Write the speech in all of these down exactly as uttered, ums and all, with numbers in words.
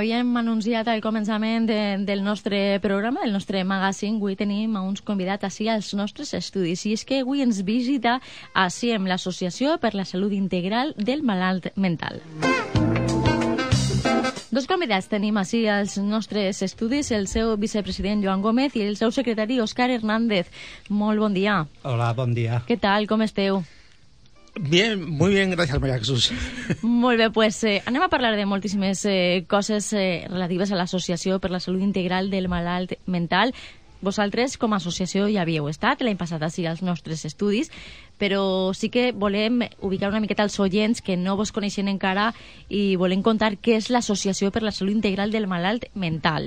havíem anunciat al començament de, del nostre programa, del nostre magazine, avui tenim a uns convidats així als nostres estudis. I és que avui ens visita A S I E M, l'Associació per la Salut Integral del Malalt Mental. Dos convidats tenim així als nostres estudis, el seu vicepresident Joan Gómez i el seu secretari Òscar Hernández. Molt bon dia. Hola, bon dia. Què tal, com esteu? Bien, muy bien, gracias, María Jesús. Molt bé, pues eh, anem a parlar de moltíssimes eh, coses eh, relatives a l'Associació per la Salut Integral del Malalt Mental. Vosaltres, com a associació, ja havíeu estat l'any passat així als nostres estudis, però sí que volem ubicar una miqueta als oients que no vos coneixen encara i volem contar què és l'Associació per la Salut Integral del Malalt Mental.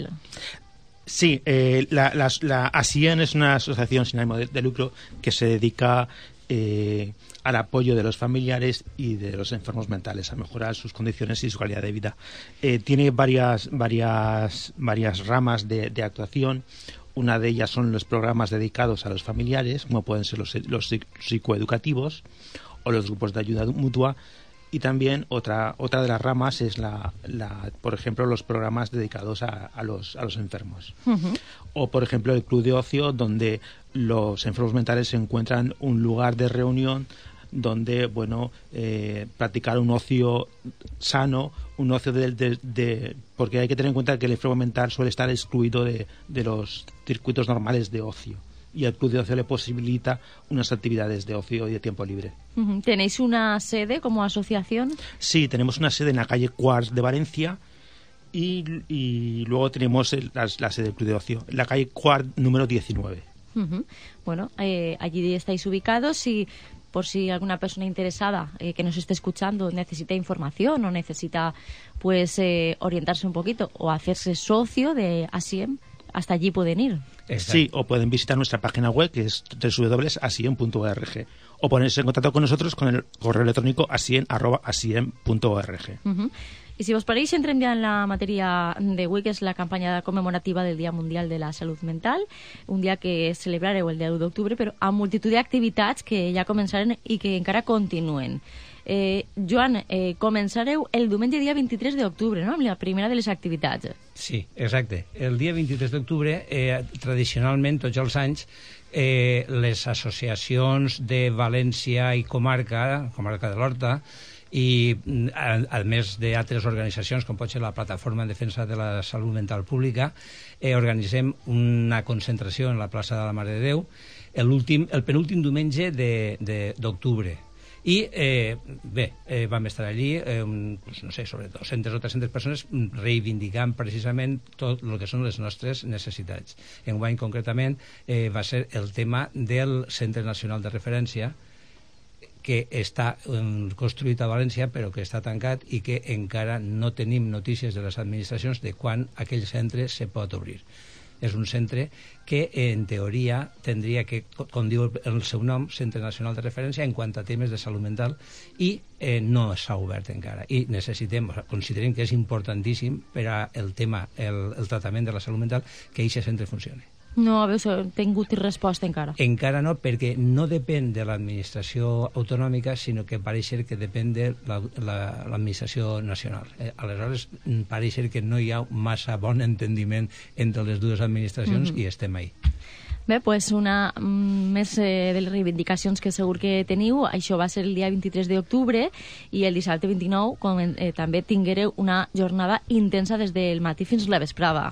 Sí, eh, la, la, la A S I E M es una asociación sin ánimo de, de lucro que se dedica eh, al apoyo de los familiares y de los enfermos mentales, a mejorar sus condiciones y su calidad de vida. Eh, tiene varias, varias, varias ramas de, de actuación. Una de ellas son los programas dedicados a los familiares, como pueden ser los, los psicoeducativos o los grupos de ayuda mutua. Y también otra otra de las ramas es, la, la por ejemplo, los programas dedicados a, a, los, a los enfermos. Uh-huh. O, por ejemplo, el club de ocio, donde los enfermos mentales se encuentran un lugar de reunión donde, bueno, eh, practicar un ocio sano, un ocio de, de, de... Porque hay que tener en cuenta que el enfermo mental suele estar excluido de, de los circuitos normales de ocio. Y el club de ocio le posibilita unas actividades de ocio y de tiempo libre. Uh-huh. ¿Tenéis una sede como asociación? Sí, tenemos una sede en la calle Cuars de Valencia y, y luego tenemos el, la, la sede del club de ocio, en la calle Cuars número diecinueve. Uh-huh. Bueno, eh, allí estáis ubicados y por si alguna persona interesada eh, que nos esté escuchando necesita información o necesita pues eh, orientarse un poquito o hacerse socio de A S I E M, hasta allí pueden ir. Exacto. Sí, o pueden visitar nuestra página web, que es doble u doble u doble u punto asiem punto org, o ponerse en contacto con nosotros con el correo electrónico asiem arroba asiem punto org. Uh-huh. I si vos pareix, entrem ja en la matèria d'avui, que és la campanya commemorativa del Dia Mundial de la Salut Mental, un dia que celebrareu el deu d'octubre, però amb multitud d'activitats que ja començaren i que encara continuen. Eh, Joan, eh, començareu el diumenge dia vint-i-tres d'octubre, no?, amb la primera de les activitats. Sí, exacte. El dia vint-i-tres d'octubre, eh, tradicionalment, tots els anys, eh, les associacions de València i comarca, comarca de l'Horta, i a, a més d'altres organitzacions com pot ser la Plataforma en Defensa de la Salut Mental Pública, eh, organitzem una concentració en la plaça de la Mare de Déu el, el penúltim diumenge d'octubre. I eh, bé, eh, vam estar allí, eh, un, pues, no sé, sobre dues-centes o tres-centes persones reivindicant precisament tot el que són les nostres necessitats. Enguany, concretament, eh, va ser el tema del Centre Nacional de Referència, que està um, construït a València però que està tancat i que encara no tenim notícies de les administracions de quan aquell centre se pot obrir. És un centre que en teoria tindria que, com diu el seu nom, Centre Nacional de Referència en quant a temes de salut mental, i eh, no s'ha obert encara. I necessitem, considerem que és importantíssim per al tema, el, el tractament de la salut mental, que aquest centre funcioni. No haveu tingut resposta encara? Encara no, perquè no depèn de l'administració autonòmica, sinó que pareix ser que depèn de l'administració la, la, nacional. Eh, aleshores, pareix ser que no hi ha massa bon entendiment entre les dues administracions mm-hmm. i estem ahí. Bé, doncs una mm, més eh, de les reivindicacions que segur que teniu. Això va ser el dia vint-i-tres d'octubre i el dissabte vint-i-nou com, eh, també tinguereu una jornada intensa des del matí fins a la vesprada.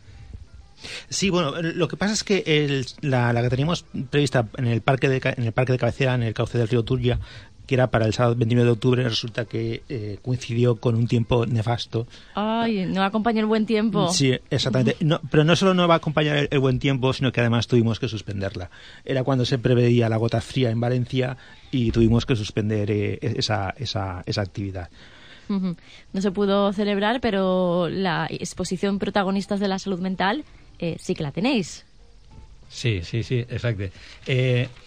Sí, bueno, lo que pasa es que el, la, la que teníamos prevista en el parque de en el parque de cabecera, en el cauce del río Turia, que era para el sábado veintinueve de octubre, resulta que eh, coincidió con un tiempo nefasto. Ay, no acompañó el buen tiempo. Sí, exactamente. No, pero no solo no va a acompañar el, el buen tiempo, sino que además tuvimos que suspenderla. Era cuando se preveía la gota fría en Valencia y tuvimos que suspender eh, esa, esa, esa actividad. Uh-huh. No se pudo celebrar, pero la exposición Protagonistas de la Salud Mental eh, sí que la tenéis. Sí, sí, sí, exacte. Eh,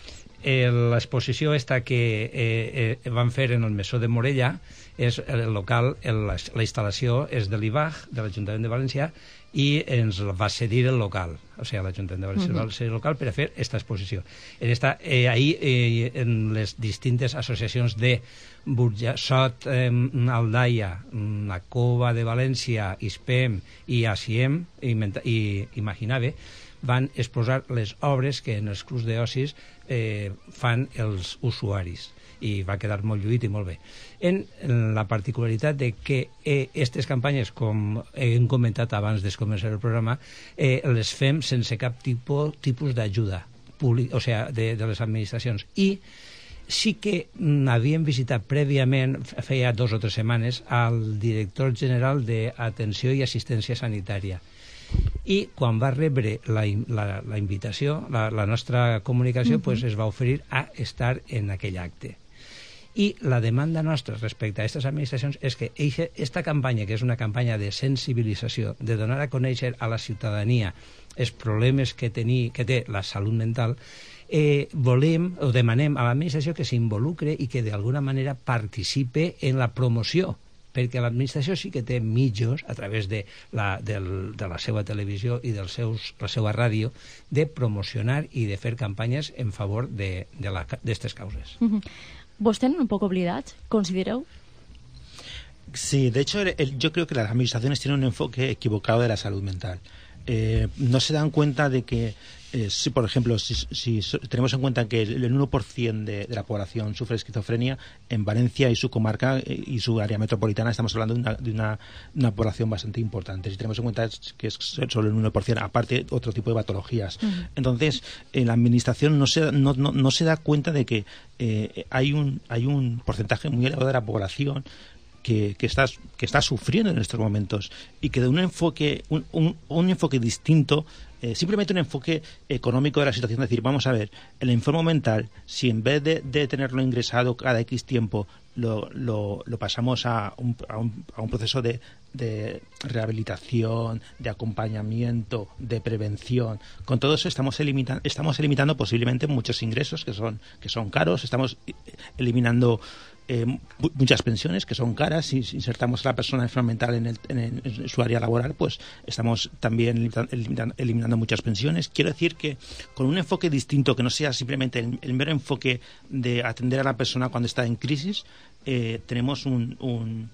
l'exposició esta que eh, eh, van fer en el Mesó de Morella, és el local, el, la, la instal·lació és de l'I B A G, de l'Ajuntament de València, i ens va cedir el local, o sigui, l'Ajuntament de València uh-huh. va cedir el local per a fer aquesta exposició. En esta, eh, ahir, eh, en les distintes associacions de Burjassot, eh, Aldaia, la Cova de València, ISPEM i ASIEM i, i Imaginave, van exposar les obres que en els clubs d'ocis eh, fan els usuaris, i va quedar molt lluït i molt bé. En, en la particularitat de que aquestes eh, campanyes, com hem comentat abans de començar el programa, eh, les fem sense cap tipus, tipus d'ajuda, o sigui, de, de les administracions. I sí que havíem visitat prèviament, feia dos o tres setmanes, al director general d'Atenció i Assistència Sanitària. I quan va rebre la, la, la invitació, la, la nostra comunicació, uh-huh. pues, es va oferir a estar en aquell acte. I la demanda nostra respecte a aquestes administracions és que aquesta campanya, que és una campanya de sensibilització, de donar a conèixer a la ciutadania els problemes que, teni, que té la salut mental, eh, volem o demanem a l'administració que s'involucre i que d'alguna manera participe en la promoció, perquè l'administració sí que té mitjos a través de la, del, de la seva televisió i de la seva ràdio de promocionar i de fer campanyes en favor d'aquestes causes. Uh-huh. ¿Vos tenen un poco oblidats, considereu? Sí, de hecho el, el, yo creo que las administraciones tienen un enfoque equivocado de la salud mental. Eh, no se dan cuenta de que Eh, si, por ejemplo, si, si tenemos en cuenta que el uno por ciento de, de la población sufre esquizofrenia, en Valencia y su comarca eh, y su área metropolitana estamos hablando de una, de una, una población bastante importante. Si tenemos en cuenta que es solo el uno por ciento, aparte otro tipo de patologías. Uh-huh. Entonces, eh, la administración no se, no, no, no se da cuenta de que eh, hay, un, hay un porcentaje muy elevado de la población Que, que, está, que está sufriendo en estos momentos y que de un enfoque un, un, un enfoque distinto, eh, simplemente un enfoque económico de la situación, es decir, vamos a ver, el enfermo mental, si en vez de, de tenerlo ingresado cada X tiempo lo, lo, lo pasamos a un, a un, a un proceso de, de rehabilitación, de acompañamiento, de prevención, con todo eso estamos eliminando, estamos eliminando posiblemente muchos ingresos que son, que son caros, estamos eliminando Eh, muchas pensiones que son caras. Si insertamos a la persona enferma mental en, el, en, el, en su área laboral, pues estamos también eliminando, eliminando muchas pensiones. Quiero decir que con un enfoque distinto, que no sea simplemente el, el mero enfoque de atender a la persona cuando está en crisis, eh, tenemos un, un,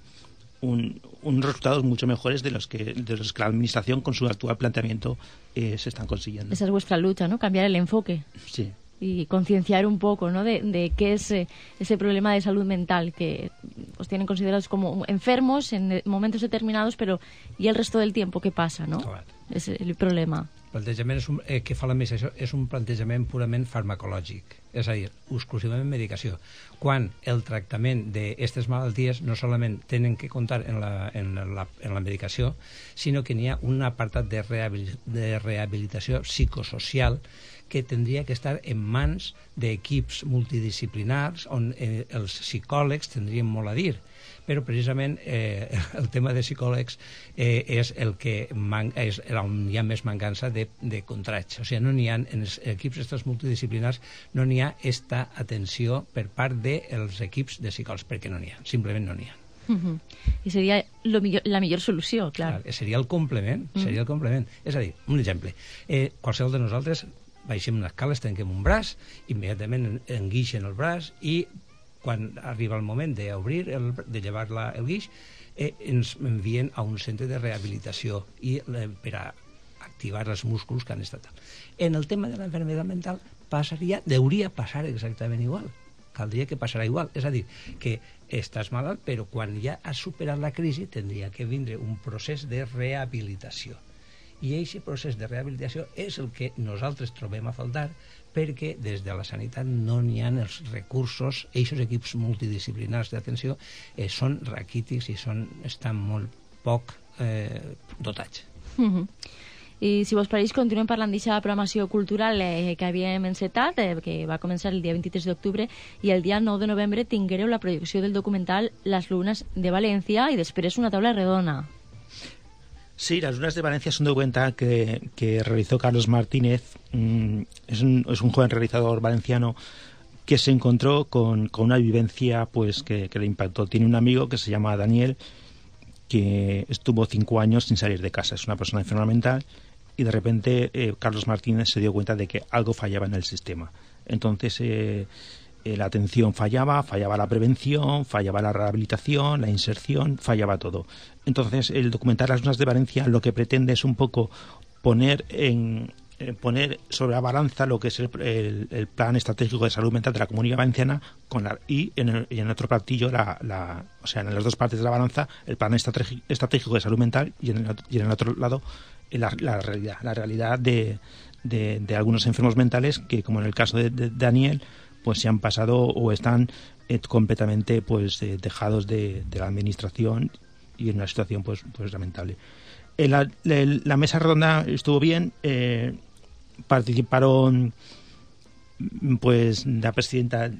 un, unos resultados mucho mejores de los que, de los que la administración con su actual planteamiento eh, se están consiguiendo. Esa es vuestra lucha, ¿no? Cambiar el enfoque. Sí. Y concienciar un poco, ¿no?, de, de qué es eh, ese problema de salud mental, que os tienen considerados como enfermos en momentos determinados, pero ¿y el resto del tiempo qué pasa, no? Clar. És el problema. El plantejament és un, eh, que fa l'administració és un plantejament purament farmacològic, és a dir, exclusivament medicació, quan el tractament d'aquestes malalties no solament tenen que comptar en la, en la, en la medicació, sinó que n'hi ha un apartat de, rehabil, de rehabilitació psicosocial que tindria que estar en mans d'equips multidisciplinars on eh, els psicòlegs tindrien molt a dir, però precisament eh, el tema de psicòlegs eh, és el que man és on hi ha més mancança de, de contrats. O sigui, no n'hi ha, en els equips estos multidisciplinars no n'hi ha esta atenció per part dels equips de psicòlegs, perquè no n'hi ha, simplement no n'hi ha. Uh-huh. I seria lo millor, la millor solució, clar. clar. Seria el complement, uh-huh. seria el complement. És a dir, un exemple, eh, qualsevol de nosaltres baixem unes escales, tanquem un braç, immediatament enguixen el braç i quan arriba el moment d'obrir, de llevar la, el guix, eh, ens envien a un centre de rehabilitació i eh, per a activar els músculs que han estat. En el tema de l'enfermedad mental passaria, hauria passar exactament igual. Caldria que passarà igual. És a dir, que estàs malalt, però quan ja has superat la crisi tindria que vindre un procés de rehabilitació. I aquest procés de rehabilitació és el que nosaltres trobem a faltar, perquè des de la sanitat no n'hi ha els recursos, aquests equips multidisciplinars d'atenció eh, són raquítics i són, estan molt poc eh, dotats. Uh-huh. I si vos pareix, continuem parlant d'aquesta programació cultural eh, que havíem encetat, eh, que va començar el dia vint-i-tres d'octubre, i el dia nou de novembre tinguereu la projecció del documental Las Lunas de València i després una taula redona. Sí, Las Lunas de Valencia es un documental que, que realizó Carlos Martínez. Mm, es, un, es un joven realizador valenciano que se encontró con, con una vivencia pues que, que le impactó. Tiene un amigo que se llama Daniel, que estuvo cinco años sin salir de casa. Es una persona enferma mental y de repente eh, Carlos Martínez se dio cuenta de que algo fallaba en el sistema. Entonces eh, eh, la atención fallaba, fallaba la prevención, fallaba la rehabilitación, la inserción, fallaba todo. Entonces el documental Las Lunas de Valencia lo que pretende es un poco poner en eh, poner sobre la balanza lo que es el, el, el plan estratégico de salud mental de la Comunidad Valenciana con la, y, en el, y en otro platillo la, la, o sea, en las dos partes de la balanza el plan estratégico, estratégico de salud mental y en el, y en el otro lado la, la realidad, la realidad de, de, de algunos enfermos mentales que, como en el caso de, de Daniel, pues se han pasado o están eh, completamente pues eh, dejados de, de la administración y en una situación pues, pues lamentable. En la, la, la mesa redonda estuvo bien, eh, participaron pues la presidenta.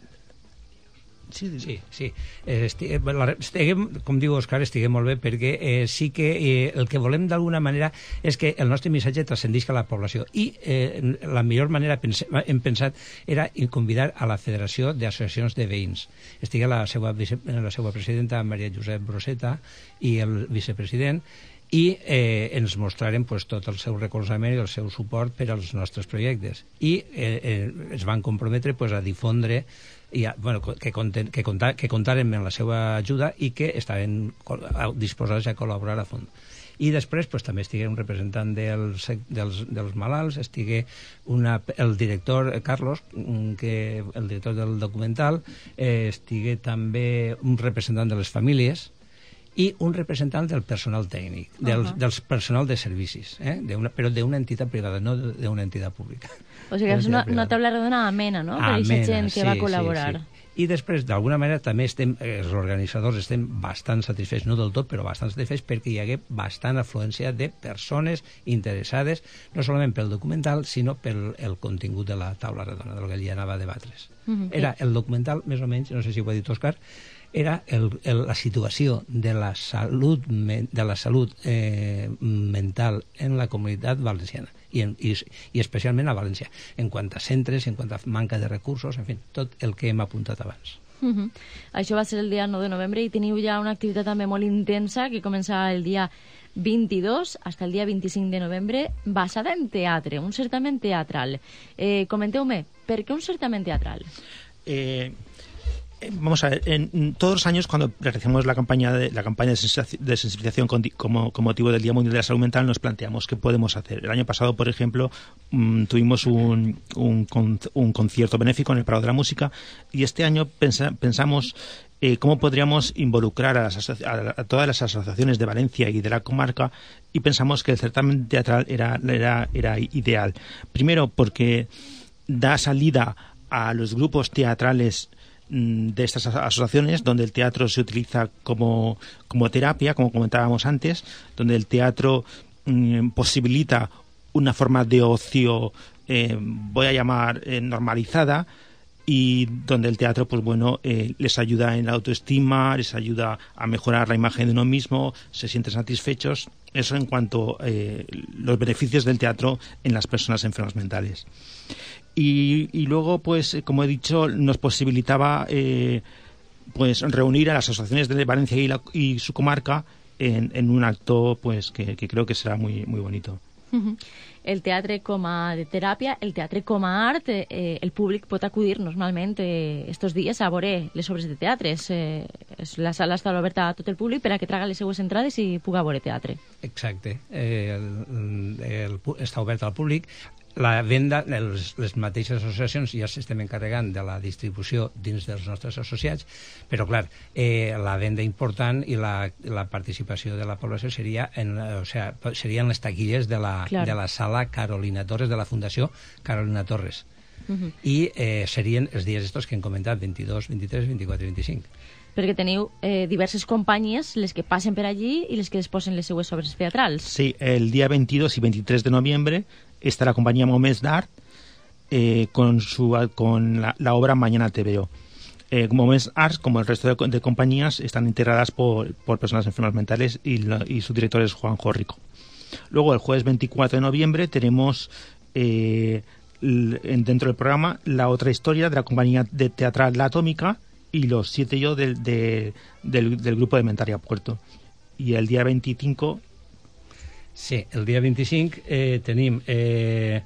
Sí, sí, sí. Estic, estiguem, com diu Òscar, estiguem molt bé perquè eh, sí que eh, el que volem d'alguna manera és que el nostre missatge transcendisca a la població i eh, la millor manera pense, hem pensat era convidar a la Federació d'Associacions de Veïns. Estigui la seva, la seva presidenta Maria Josep Broseta i el vicepresident i eh, ens mostraren pues, tot el seu recolzament i el seu suport per als nostres projectes i eh, eh, es van comprometre pues, a difondre i a, bueno, que, conten, que, contar, que contaren amb la seva ajuda i que estaven disposats a col·laborar a fons. I després pues, també estigué un representant dels, dels, dels malalts, estigué una, el director Carlos, que, el director del documental, eh, estigué també un representant de les famílies i un representant del personal tècnic, del, uh -huh. del personal de servicis, eh? de una, però d'una entitat privada, no d'una entitat pública. O sigui que és una, una taula redona amena, no?, per aquesta gent que sí, va col·laborar. Sí, sí. I després, d'alguna manera, també estem, els organitzadors estem bastant satisfets, no del tot, però bastant satisfets perquè hi hagué bastant afluència de persones interessades, no solament pel documental, sinó pel el contingut de la taula redona, del que ell anava a debatre's. Uh -huh. Era el documental, més o menys, no sé si ho ha dit Òscar, era el, el, la situació de la salut, de la salut eh, mental en la comunitat valenciana i, en, i, i especialment a València, en quant a centres, en quant a manca de recursos, en fi, tot el que hem apuntat abans. Uh -huh. Això va ser el dia nou de novembre i teniu ja una activitat també molt intensa que comença el dia vint-i-dos fins el dia vint-i-cinc de novembre, basada en teatre, un certamen teatral. Eh, Comenteu-me, per què un certamen teatral? Eh... Vamos a ver, en todos los años cuando realizamos la campaña de la campaña de sensibilización con, como, con motivo del Día Mundial de la Salud Mental nos planteamos qué podemos hacer. El año pasado, por ejemplo, mmm, tuvimos un, un, un concierto benéfico en el Prado de la Música y este año pensa, pensamos eh, cómo podríamos involucrar a, las a, a todas las asociaciones de Valencia y de la comarca y pensamos que el certamen teatral era, era, era ideal. Primero porque da salida a los grupos teatrales de estas asociaciones donde el teatro se utiliza como, como terapia, como comentábamos antes, donde el teatro mmm, posibilita una forma de ocio, eh, voy a llamar eh, normalizada, y donde el teatro pues bueno eh, les ayuda en la autoestima, les ayuda a mejorar la imagen de uno mismo, se sienten satisfechos. Eso en cuanto a eh, los beneficios del teatro en las personas enfermas mentales. Y, y luego, pues, como he dicho, nos posibilitaba eh, pues reunir a las asociaciones de Valencia y, la, y su comarca en, en un acto pues que, que creo que será muy, muy bonito. El teatre com a de teràpia, el teatre com a art, eh, el públic pot acudir normalment eh, estos dies a veure les obres de teatre. Eh, la sala està oberta a tot el públic per a que traga les seues entrades i puga veure teatre. Exacte. Eh, el, el, està obert al públic. La venda, les, les mateixes associacions ja s'estem encarregant de la distribució dins dels nostres associats, però clar, eh, la venda important i la, la participació de la població seria en, o sea, serien les taquilles de la, de la sala Carolina Torres, de la Fundació Carolina Torres. Uh -huh. I eh, serien els dies estos que hem comentat, vint-i-dos, vint-i-tres, vint-i-quatre i vint-i-cinc. Perquè teniu eh, diverses companyies, les que passen per allí i les que les posen les seues obres teatrals. Sí, el día veintidós y veintitrés de noviembre está la compañía Moments d'Art eh, con, su, con la, la obra Mañana te veo. Eh, Moments Art, como el resto de, de compañías, están integradas por, por personas enfermas mentales y, la, y su director es Juanjo Rico. Luego, el jueves veinticuatro de noviembre, tenemos eh, dentro del programa la otra historia de la compañía de teatral La Atómica y los siete yo del, de, del, del grupo de Mentaria Puerto. I el dia vint-i-cinc... Sí, el dia vint-i-cinc eh, tenim, eh,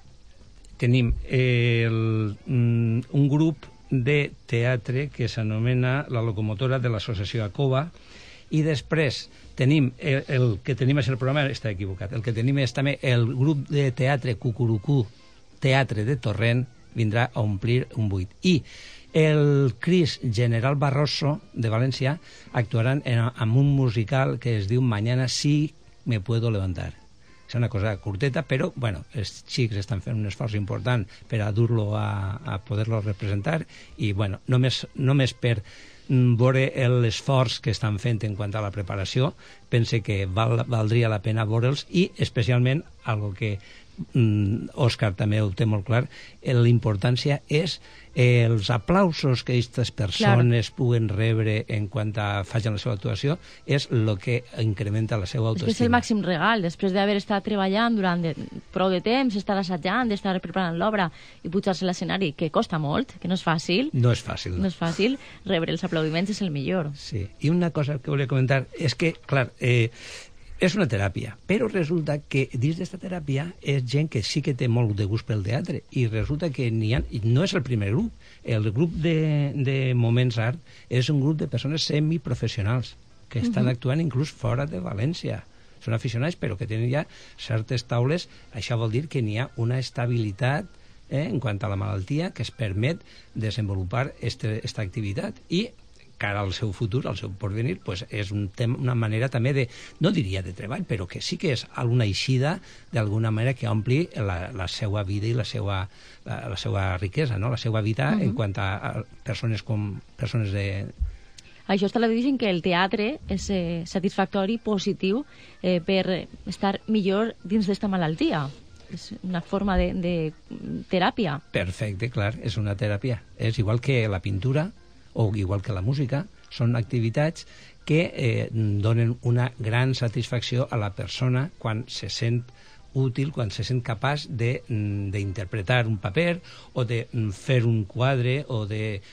tenim eh, el, un grup de teatre que s'anomena La Locomotora de l'Associació Acova, i després tenim el, el que tenim és el programa, està equivocat, el que tenim és també el grup de teatre Cucurucú, Teatre de Torrent, vindrà a omplir un buit. I el Cris General Barroso de València actuaran en, en un musical que es diu Mañana sí me puedo levantar. És una cosa curteta, però bueno, els xics estan fent un esforç important per a dur-lo a, a poder-lo representar, i bueno, només, només per veure l'esforç que estan fent en quant a la preparació, pense que val, valdria la pena veure'ls, i especialment algo que mm, Òscar també ho té molt clar, la importància és eh, els aplausos que aquestes persones claro. puguen rebre en quant a facin la seva actuació, és el que incrementa la seva autoestima. És que és el màxim regal, després d'haver estat treballant durant de, prou de temps, estar assajant, d'estar preparant l'obra i pujar-se a l'escenari, que costa molt, que no és fàcil. No és fàcil. No és fàcil, rebre els aplaudiments és el millor. Sí, i una cosa que volia comentar és que, clar, eh, és una teràpia, però resulta que dins d'aquesta teràpia és gent que sí que té molt de gust pel teatre, i resulta que n'hi ha, i no és el primer grup, el grup de, de Moments Art és un grup de persones semiprofessionals que estan uh-huh. actuant inclús fora de València. Són aficionats, però que tenen ja certes taules. Això vol dir que n'hi ha una estabilitat eh, en quant a la malaltia que es permet desenvolupar aquesta activitat, i cara al seu futur, al seu porvenir, pues és un tema, una manera també de, no diria de treball, però que sí que és alguna eixida d'alguna manera que ompli la, la seva vida i la seva, la, la seva riquesa, no? La seva vida uh-huh. en quant a, a persones com persones de... Això està dient que el teatre és eh, satisfactori, positiu, eh, per estar millor dins d'esta malaltia. És una forma de, de teràpia. Perfecte, clar, és una teràpia. És igual que la pintura, o igual que la música, són activitats que eh, donen una gran satisfacció a la persona quan se sent útil, quan se sent capaç d'interpretar un paper, o de fer un quadre, o de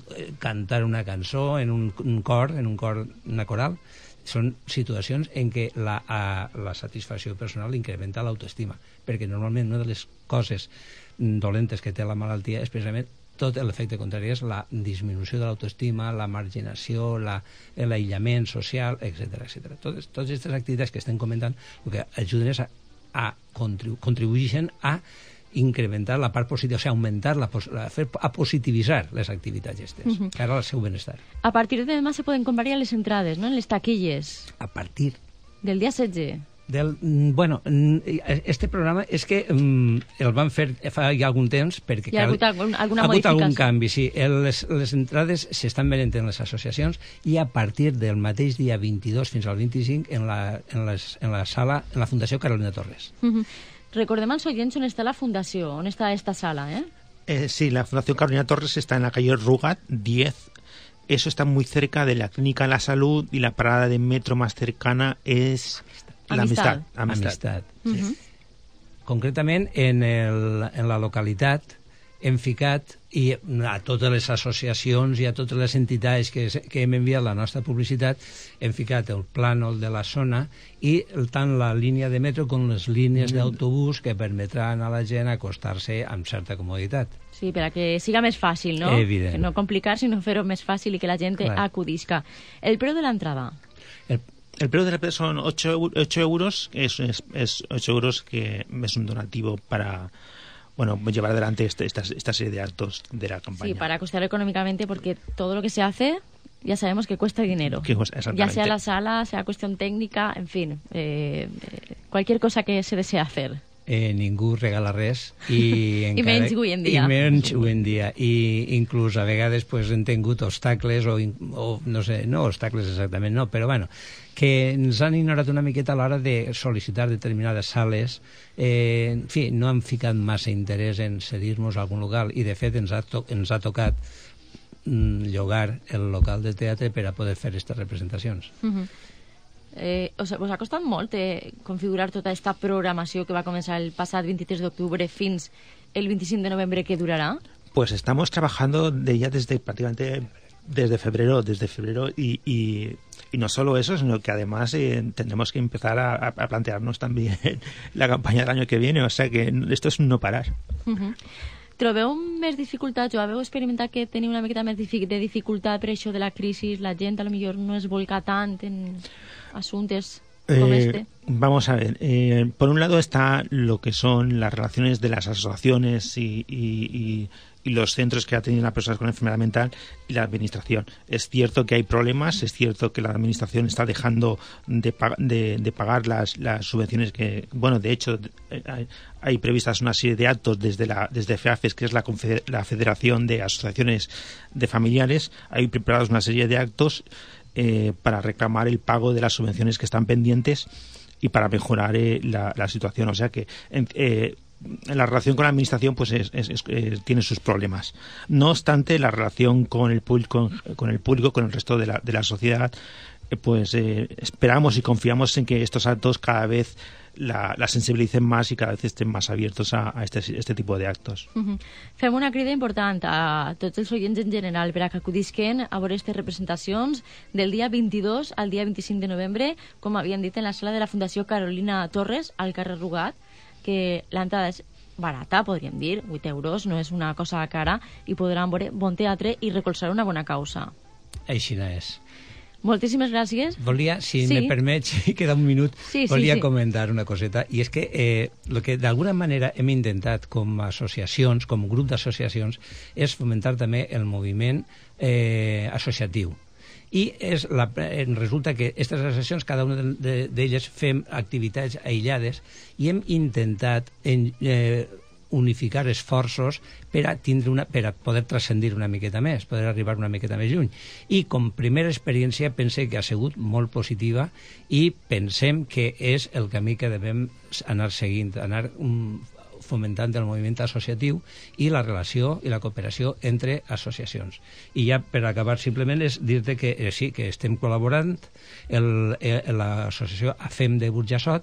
cantar una cançó en un, un cor, en un cor, una coral. Són situacions en què la, a, la satisfacció personal incrementa l'autoestima, perquè normalment una de les coses dolentes que té la malaltia és precisament tot l'efecte contrari, és la disminució de l'autoestima, la marginació, l'aïllament social, etcètera, etcètera. Totes, totes aquestes activitats que estem comentant el que ajuden és a, a contribu contribueixen a incrementar la part positiva, o sigui, augmentar, la, a, fer, a positivitzar les activitats aquestes, uh-huh. cara al seu benestar. A partir de demà se poden comprar ja les entrades, no?, en les taquilles. A partir... Del dia setze. Del, bueno, este programa és que um, el van fer fa ja algun temps perquè hi ha hagut algun, alguna ha hagut modificació. algun canvi, sí. Les, les entrades s'estan venent en les associacions, i a partir del mateix dia vint-i-dos fins al vint-i-cinc en la, en les, en la sala, en la Fundació Carolina Torres. Uh -huh. Recordem als oients on està la fundació, on està esta sala, ¿eh? eh sí, la Fundación Carolina Torres está en la calle Rugat diez. Eso está muy cerca de la Clínica de la Salud, y la parada de metro más cercana es... La Amistad. Amistad. Amistad. Amistad, sí. Uh-huh. Concretament, en, el, en la localitat hem ficat, i a totes les associacions i a totes les entitats que, que hem enviat la nostra publicitat, hem ficat el plànol de la zona i tant la línia de metro com les línies mm. d'autobús que permetran a la gent acostar-se amb certa comoditat. Sí, per a que siga més fàcil, no? Evident. Que no complicar, sinó fer-ho més fàcil i que la gent Clar. acudisca. El preu de l'entrada? El El precio de la empresa son ocho euros, es, es, es ocho euros que es un donativo para, bueno, llevar adelante este, esta, esta serie de actos de la campaña. Sí, para costear económicamente, porque todo lo que se hace ya sabemos que cuesta dinero. Que cuesta, ya sea la sala, sea cuestión técnica, en fin, eh, cualquier cosa que se desee hacer. Eh, ningú regala res i, I menys avui en dia i menys avui en dia i inclús a vegades pues, hem tingut obstacles o, o no sé, no obstacles exactament no, però bueno, que ens han ignorat una miqueta a l'hora de sol·licitar determinades sales, eh, en fi, no han ficat massa interès en cedir-nos a algun local, i de fet ens ha, to ens ha tocat mm, llogar el local de teatre per a poder fer aquestes representacions. Uh-huh. Eh, us, us ha costat molt eh, configurar tota aquesta programació que va començar el passat vint-i-tres d'octubre fins el veinticinco de noviembre que durará? Pues estamos trabajando de ya desde prácticamente desde febrero, desde febrero y, y, y no solo eso, sino que además eh, tendremos que empezar a, a plantearnos también la campaña del año que viene, o sea que esto es un no parar. Uh-huh. Trobeu més dificultats o haveu experimentat que teniu una miqueta més de dificultat per això de la crisi? La gent a lo millor no es volca tant en asuntos como eh, este. Vamos a ver, eh, por un lado está lo que son las relaciones de las asociaciones y, y, y, y los centros que atienden a personas con enfermedad mental y la administración. Es cierto que hay problemas, es cierto que la administración está dejando de, de, de pagar las, las subvenciones que, bueno, de hecho hay, hay previstas una serie de actos desde la desde FEAFES, que es la, la Federación de Asociaciones de Familiares, hay preparados una serie de actos eh, para reclamar el pago de las subvenciones que están pendientes y para mejorar eh, la, la situación. O sea que eh, la relación con la administración pues es, es, es, eh, tiene sus problemas. No obstante, la relación con el público, con, con el público, con el resto de la, de la sociedad, eh, pues eh, esperamos y confiamos en que estos actos cada vez la, la sensibilicen más y cada vez estén más abiertos a, a este, este tipo de actos. Uh-huh. Fem una crida important a tots els oients en general per a que acudisquen a veure aquestes representacions del dia vint-i-dos al dia vint-i-cinc de novembre, com havien dit, en la sala de la Fundació Carolina Torres, al carrer Rugat, que l'entrada és barata, podríem dir, vuit euros, no és una cosa cara, i podran veure bon teatre i recolzar una bona causa. Així és. Moltíssimes gràcies. Volia, si sí. me permets, si queda un minut, sí, volia sí, sí. comentar una coseta, i és que eh, el que d'alguna manera hem intentat com a associacions, com a grup d'associacions, és fomentar també el moviment eh, associatiu. I és la, resulta que aquestes associacions, cada una d'elles fem activitats aïllades i hem intentat en, eh, unificar esforços per a, tindre una, per a poder transcendir una miqueta més, poder arribar una miqueta més lluny. I com primera experiència pense que ha sigut molt positiva i pensem que és el camí que devem anar seguint, anar um, fomentant el moviment associatiu i la relació i la cooperació entre associacions. I ja per acabar simplement és dir-te que eh, sí, que estem col·laborant el, el, l'associació AFEM de Burjassot,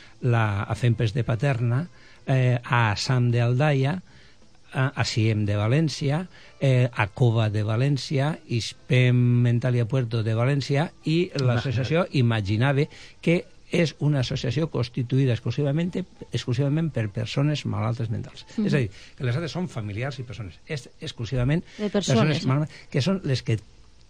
la AFEMPES de Paterna, eh, a ASAM d'Aldaia, a, a CIEM de València, eh, a COVA de València, ISPEM Mentalia Puerto de València i l'associació Imaginave, que és una associació constituïda exclusivament, exclusivament per persones malaltes mentals. Mm. És a dir, que les altres són familiars i persones. És exclusivament de persones, persones malaltes, que són les que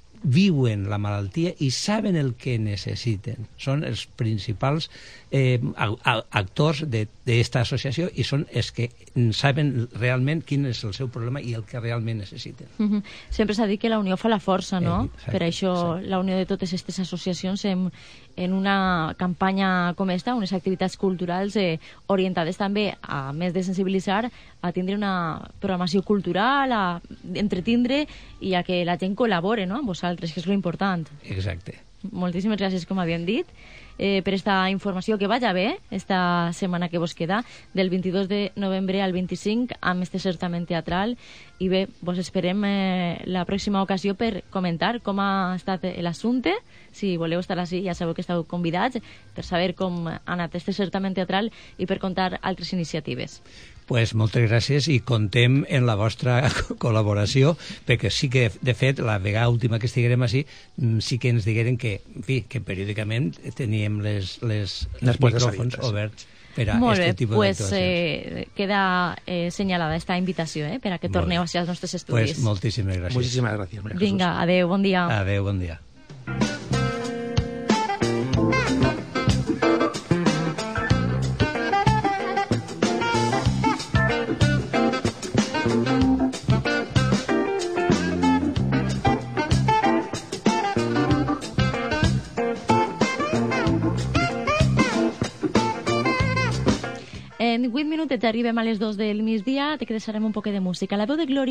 viuen la malaltia i saben el que necessiten. Són els principals eh, actors d'esta associació i són els que saben realment quin és el seu problema i el que realment necessiten. Mm-hmm. Sempre s'ha dit que la unió fa la força, no? Eh, exacte, per això exacte. La unió de totes aquestes associacions en, en una campanya com esta, unes activitats culturals eh, orientades també, a més de sensibilitzar, a tindre una programació cultural, a entretindre i a que la gent col·labore, no?, amb vosaltres, que és lo important. Exacte. Moltíssimes gràcies, com havíem dit, eh, per esta informació. Que vaya bé esta setmana que vos queda, del vint-i-dos de novembre al vint-i-cinc, amb este certamen teatral. I bé, vos esperem eh, la pròxima ocasió per comentar com ha estat l'assumpte. Si voleu estar així, ja sabeu que esteu convidats, per saber com ha anat este certamen teatral i per contar altres iniciatives. Pues moltes gràcies i contem en la vostra col·laboració, perquè sí que, de fet, la vegada última que estiguérem així, sí que ens digueren que, en fi, que periòdicament teníem les, les, les micròfons oberts per a aquest tipus pues, d'actuacions. Eh, queda eh, senyalada esta invitació eh, per a que torneu als nostres estudis. Pues moltíssimes gràcies. Moltíssimes gràcies, Maria Jesús. Vinga, adeu, bon dia. Adeu, bon dia. En vuit minutets arribem a les dos del migdia, te deixarem un poc de música. La veu de Glòria